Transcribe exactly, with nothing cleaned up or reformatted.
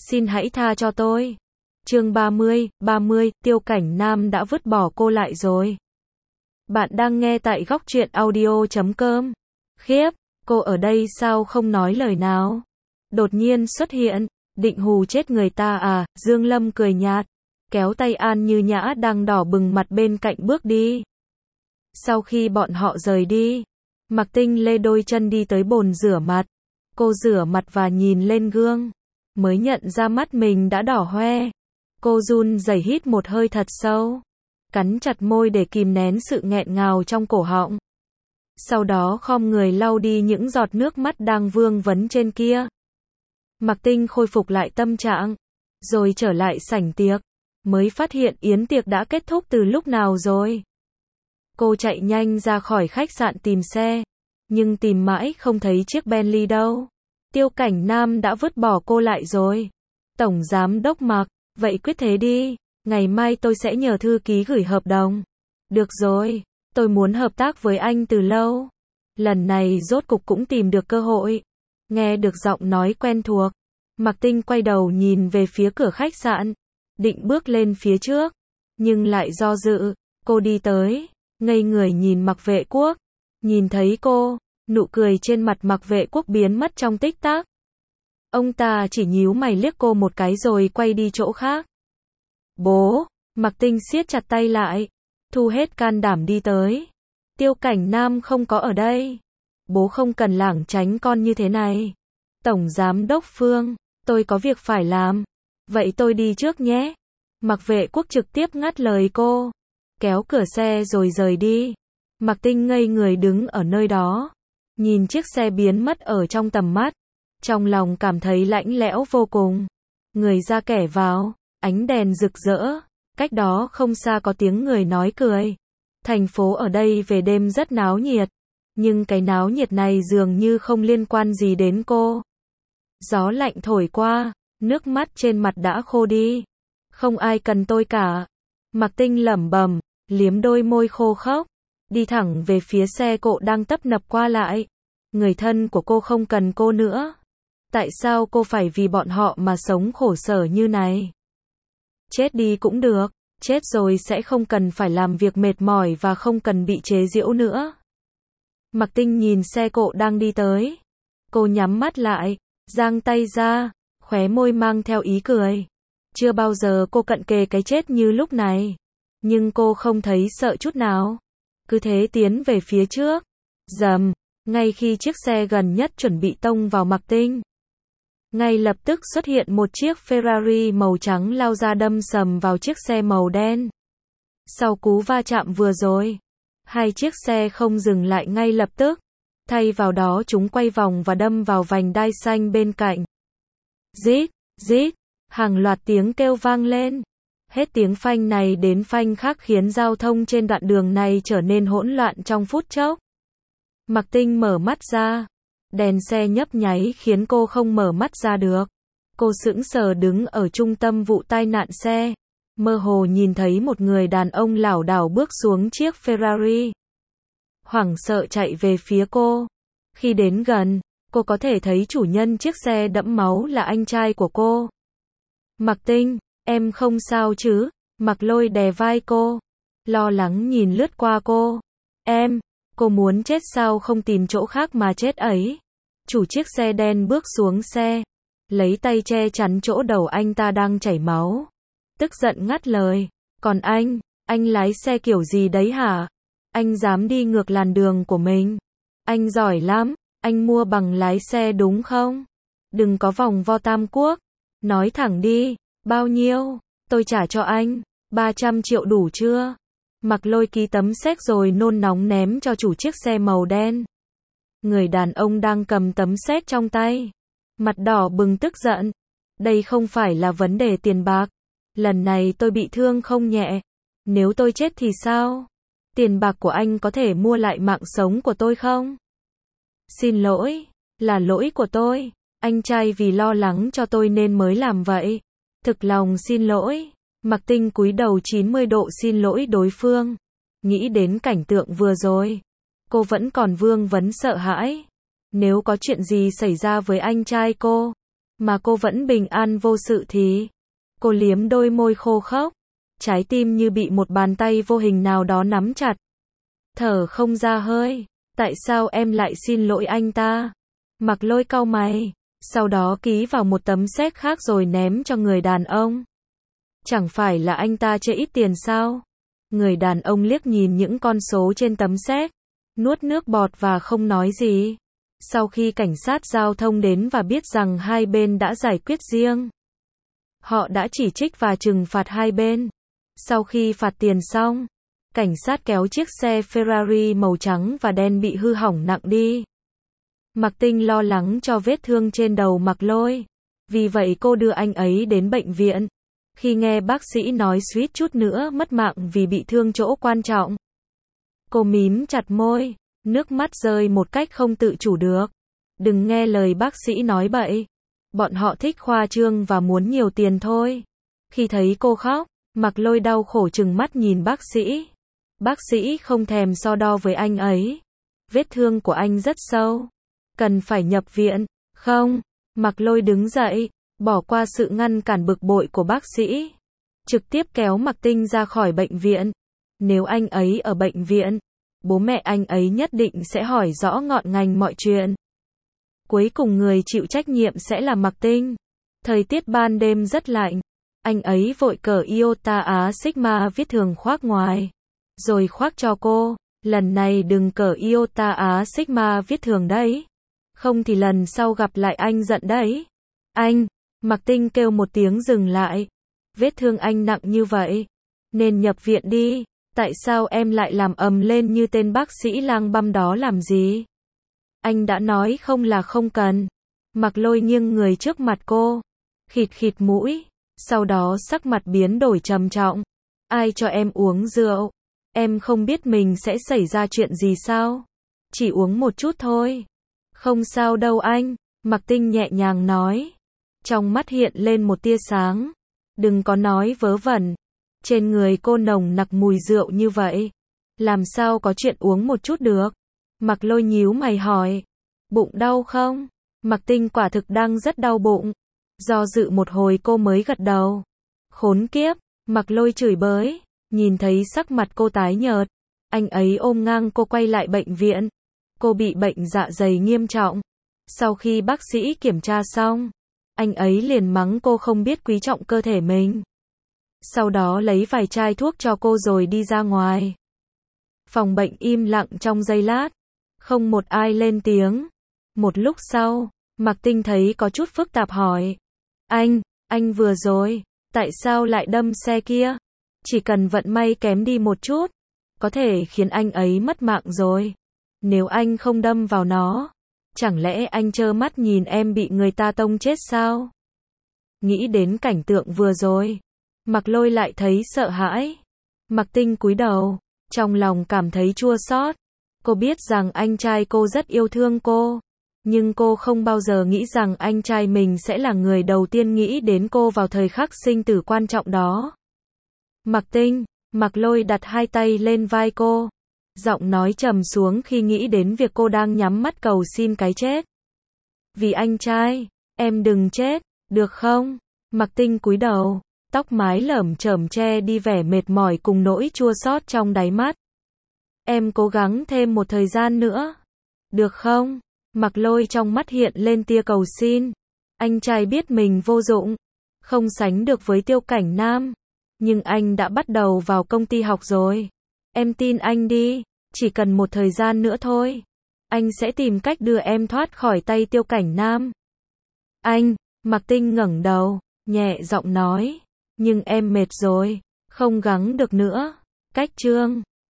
Xin hãy tha cho tôi. Chương ba mươi, ba mươi, Tiêu Cảnh Nam đã vứt bỏ cô lại rồi. Bạn đang nghe tại góc truyện audio chấm com. Khiếp, cô ở đây sao không nói lời nào? Đột nhiên xuất hiện, định hù chết người ta à? Dương Lâm cười nhạt, kéo tay An Như Nhã đang đỏ bừng mặt bên cạnh bước đi. Sau khi bọn họ rời đi, Mạc Tinh lê đôi chân đi tới bồn rửa mặt. Cô rửa mặt và nhìn lên gương, mới nhận ra mắt mình đã đỏ hoe. Cô run rẩy hít một hơi thật sâu, cắn chặt môi để kìm nén sự nghẹn ngào trong cổ họng. Sau đó khom người lau đi những giọt nước mắt đang vương vấn trên kia. Mạc Tinh khôi phục lại tâm trạng, rồi trở lại sảnh tiệc, mới phát hiện yến tiệc đã kết thúc từ lúc nào rồi. Cô chạy nhanh ra khỏi khách sạn tìm xe, nhưng tìm mãi không thấy chiếc Bentley đâu. Tiêu Cảnh Nam đã vứt bỏ cô lại rồi. Tổng giám đốc Mạc, vậy quyết thế đi, ngày mai tôi sẽ nhờ thư ký gửi hợp đồng. Được rồi, tôi muốn hợp tác với anh từ lâu. Lần này rốt cục cũng tìm được cơ hội. Nghe được giọng nói quen thuộc, Mạc Tinh quay đầu nhìn về phía cửa khách sạn, định bước lên phía trước, nhưng lại do dự. Cô đi tới, ngây người nhìn Mạc Vệ Quốc. Nhìn thấy cô, nụ cười trên mặt Mạc Vệ Quốc biến mất trong tích tắc. Ông ta chỉ nhíu mày liếc cô một cái rồi quay đi chỗ khác. Bố, Mạc Tinh siết chặt tay lại, thu hết can đảm đi tới. Tiêu Cảnh Nam không có ở đây. Bố không cần lảng tránh con như thế này. Tổng giám đốc Phương, tôi có việc phải làm. Vậy tôi đi trước nhé. Mạc Vệ Quốc trực tiếp ngắt lời cô, kéo cửa xe rồi rời đi. Mạc Tinh ngây người đứng ở nơi đó, nhìn chiếc xe biến mất ở trong tầm mắt, trong lòng cảm thấy lạnh lẽo vô cùng. Người ra kẻ vào, ánh đèn rực rỡ, cách đó không xa có tiếng người nói cười. Thành phố ở đây về đêm rất náo nhiệt, nhưng cái náo nhiệt này dường như không liên quan gì đến cô. Gió lạnh thổi qua, nước mắt trên mặt đã khô đi. Không ai cần tôi cả. Mạc Tinh lẩm bẩm, liếm đôi môi khô khốc, đi thẳng về phía xe cộ đang tấp nập qua lại. Người thân của cô không cần cô nữa. Tại sao cô phải vì bọn họ mà sống khổ sở như này? Chết đi cũng được, chết rồi sẽ không cần phải làm việc mệt mỏi và không cần bị chế giễu nữa. Mạc Tinh nhìn xe cộ đang đi tới. Cô nhắm mắt lại, giang tay ra, khóe môi mang theo ý cười. Chưa bao giờ cô cận kề cái chết như lúc này. Nhưng cô không thấy sợ chút nào. Cứ thế tiến về phía trước. Rầm, ngay khi chiếc xe gần nhất chuẩn bị tông vào Mạc Tinh, ngay lập tức xuất hiện một chiếc Ferrari màu trắng lao ra đâm sầm vào chiếc xe màu đen. Sau cú va chạm vừa rồi, hai chiếc xe không dừng lại ngay lập tức. Thay vào đó chúng quay vòng và đâm vào vành đai xanh bên cạnh. Rít, rít, hàng loạt tiếng kêu vang lên. Hết tiếng phanh này đến phanh khác khiến giao thông trên đoạn đường này trở nên hỗn loạn trong phút chốc. Mạc Tinh mở mắt ra. Đèn xe nhấp nháy khiến cô không mở mắt ra được. Cô sững sờ đứng ở trung tâm vụ tai nạn xe. Mơ hồ nhìn thấy một người đàn ông lảo đảo bước xuống chiếc Ferrari. Hoảng sợ chạy về phía cô. Khi đến gần, cô có thể thấy chủ nhân chiếc xe đẫm máu là anh trai của cô. Mạc Tinh, em không sao chứ? Mạc Lôi đè vai cô, lo lắng nhìn lướt qua cô. Em, cô muốn chết sao không tìm chỗ khác mà chết ấy? Chủ chiếc xe đen bước xuống xe, lấy tay che chắn chỗ đầu anh ta đang chảy máu. Tức giận ngắt lời, còn anh, anh lái xe kiểu gì đấy hả? Anh dám đi ngược làn đường của mình. Anh giỏi lắm, anh mua bằng lái xe đúng không? Đừng có vòng vo tam quốc. Nói thẳng đi, bao nhiêu? Tôi trả cho anh, ba trăm triệu đủ chưa? Mạc Lôi ký tấm séc rồi nôn nóng ném cho chủ chiếc xe màu đen. Người đàn ông đang cầm tấm séc trong tay, mặt đỏ bừng tức giận. Đây không phải là vấn đề tiền bạc. Lần này tôi bị thương không nhẹ. Nếu tôi chết thì sao? Tiền bạc của anh có thể mua lại mạng sống của tôi không? Xin lỗi, là lỗi của tôi. Anh trai vì lo lắng cho tôi nên mới làm vậy. Thực lòng xin lỗi. Mạc Tinh cúi đầu chín mươi độ xin lỗi đối phương. Nghĩ đến cảnh tượng vừa rồi, cô vẫn còn vương vấn sợ hãi. Nếu có chuyện gì xảy ra với anh trai cô, mà cô vẫn bình an vô sự thì. Cô liếm đôi môi khô khốc, trái tim như bị một bàn tay vô hình nào đó nắm chặt. Thở không ra hơi, tại sao em lại xin lỗi anh ta? Mặc Lôi cau mày, sau đó ký vào một tấm séc khác rồi ném cho người đàn ông. Chẳng phải là anh ta chê ít tiền sao? Người đàn ông liếc nhìn những con số trên tấm séc, nuốt nước bọt và không nói gì. Sau khi cảnh sát giao thông đến và biết rằng hai bên đã giải quyết riêng, họ đã chỉ trích và trừng phạt hai bên. Sau khi phạt tiền xong, cảnh sát kéo chiếc xe Ferrari màu trắng và đen bị hư hỏng nặng đi. Mạc Tinh lo lắng cho vết thương trên đầu Mạc Lôi, vì vậy cô đưa anh ấy đến bệnh viện. Khi nghe bác sĩ nói suýt chút nữa mất mạng vì bị thương chỗ quan trọng, cô mím chặt môi, nước mắt rơi một cách không tự chủ được. Đừng nghe lời bác sĩ nói bậy. Bọn họ thích khoa trương và muốn nhiều tiền thôi. Khi thấy cô khóc, Mạc Lôi đau khổ trừng mắt nhìn bác sĩ. Bác sĩ không thèm so đo với anh ấy. Vết thương của anh rất sâu, cần phải nhập viện. Không, Mạc Lôi đứng dậy, bỏ qua sự ngăn cản bực bội của bác sĩ, trực tiếp kéo Mạc Tinh ra khỏi bệnh viện. Nếu anh ấy ở bệnh viện, bố mẹ anh ấy nhất định sẽ hỏi rõ ngọn ngành mọi chuyện. Cuối cùng người chịu trách nhiệm sẽ là Mạc Tinh. Thời tiết ban đêm rất lạnh, anh ấy vội cởi Iota Á Sigma viết thường khoác ngoài, rồi khoác cho cô. Lần này đừng cởi Iota Á Sigma viết thường đấy, không thì lần sau gặp lại anh giận đấy. Anh, Mạc Tinh kêu một tiếng dừng lại. Vết thương anh nặng như vậy, nên nhập viện đi. Tại sao em lại làm ầm lên như tên bác sĩ lang băm đó làm gì? Anh đã nói không là không cần. Mạc Lôi nghiêng người trước mặt cô, khịt khịt mũi, sau đó sắc mặt biến đổi trầm trọng. Ai cho em uống rượu? Em không biết mình sẽ xảy ra chuyện gì sao? Chỉ uống một chút thôi. Không sao đâu anh, Mạc Tinh nhẹ nhàng nói. Trong mắt hiện lên một tia sáng. Đừng có nói vớ vẩn. Trên người cô nồng nặc mùi rượu như vậy, làm sao có chuyện uống một chút được? Mạc Lôi nhíu mày hỏi. Bụng đau không? Mạc Tinh quả thực đang rất đau bụng. Do dự một hồi cô mới gật đầu. Khốn kiếp, Mạc Lôi chửi bới. Nhìn thấy sắc mặt cô tái nhợt, anh ấy ôm ngang cô quay lại bệnh viện. Cô bị bệnh dạ dày nghiêm trọng. Sau khi bác sĩ kiểm tra xong, anh ấy liền mắng cô không biết quý trọng cơ thể mình. Sau đó lấy vài chai thuốc cho cô rồi đi ra ngoài. Phòng bệnh im lặng trong giây lát, không một ai lên tiếng. Một lúc sau, Mạc Tinh thấy có chút phức tạp hỏi. Anh, anh vừa rồi, tại sao lại đâm xe kia? Chỉ cần vận may kém đi một chút, có thể khiến anh ấy mất mạng rồi. Nếu anh không đâm vào nó, chẳng lẽ anh trơ mắt nhìn em bị người ta tông chết sao? Nghĩ đến cảnh tượng vừa rồi, Mạc Lôi lại thấy sợ hãi. Mạc Tinh cúi đầu, trong lòng cảm thấy chua xót. Cô biết rằng anh trai cô rất yêu thương cô, nhưng cô không bao giờ nghĩ rằng anh trai mình sẽ là người đầu tiên nghĩ đến cô vào thời khắc sinh tử quan trọng đó. Mạc Tinh, Mạc Lôi đặt hai tay lên vai cô, giọng nói trầm xuống khi nghĩ đến việc cô đang nhắm mắt cầu xin cái chết. Vì anh trai, em đừng chết, được không? Mạc Tinh cúi đầu, tóc mái lởm chởm che đi vẻ mệt mỏi cùng nỗi chua xót trong đáy mắt. Em cố gắng thêm một thời gian nữa, được không? Mạc Lôi trong mắt hiện lên tia cầu xin. Anh trai biết mình vô dụng, không sánh được với Tiêu Cảnh Nam, nhưng anh đã bắt đầu vào công ty học rồi. Em tin anh đi, chỉ cần một thời gian nữa thôi, anh sẽ tìm cách đưa em thoát khỏi tay Tiêu Cảnh Nam. Anh, Mạc Tinh ngẩng đầu, nhẹ giọng nói, nhưng em mệt rồi, không gắng được nữa. Cách chương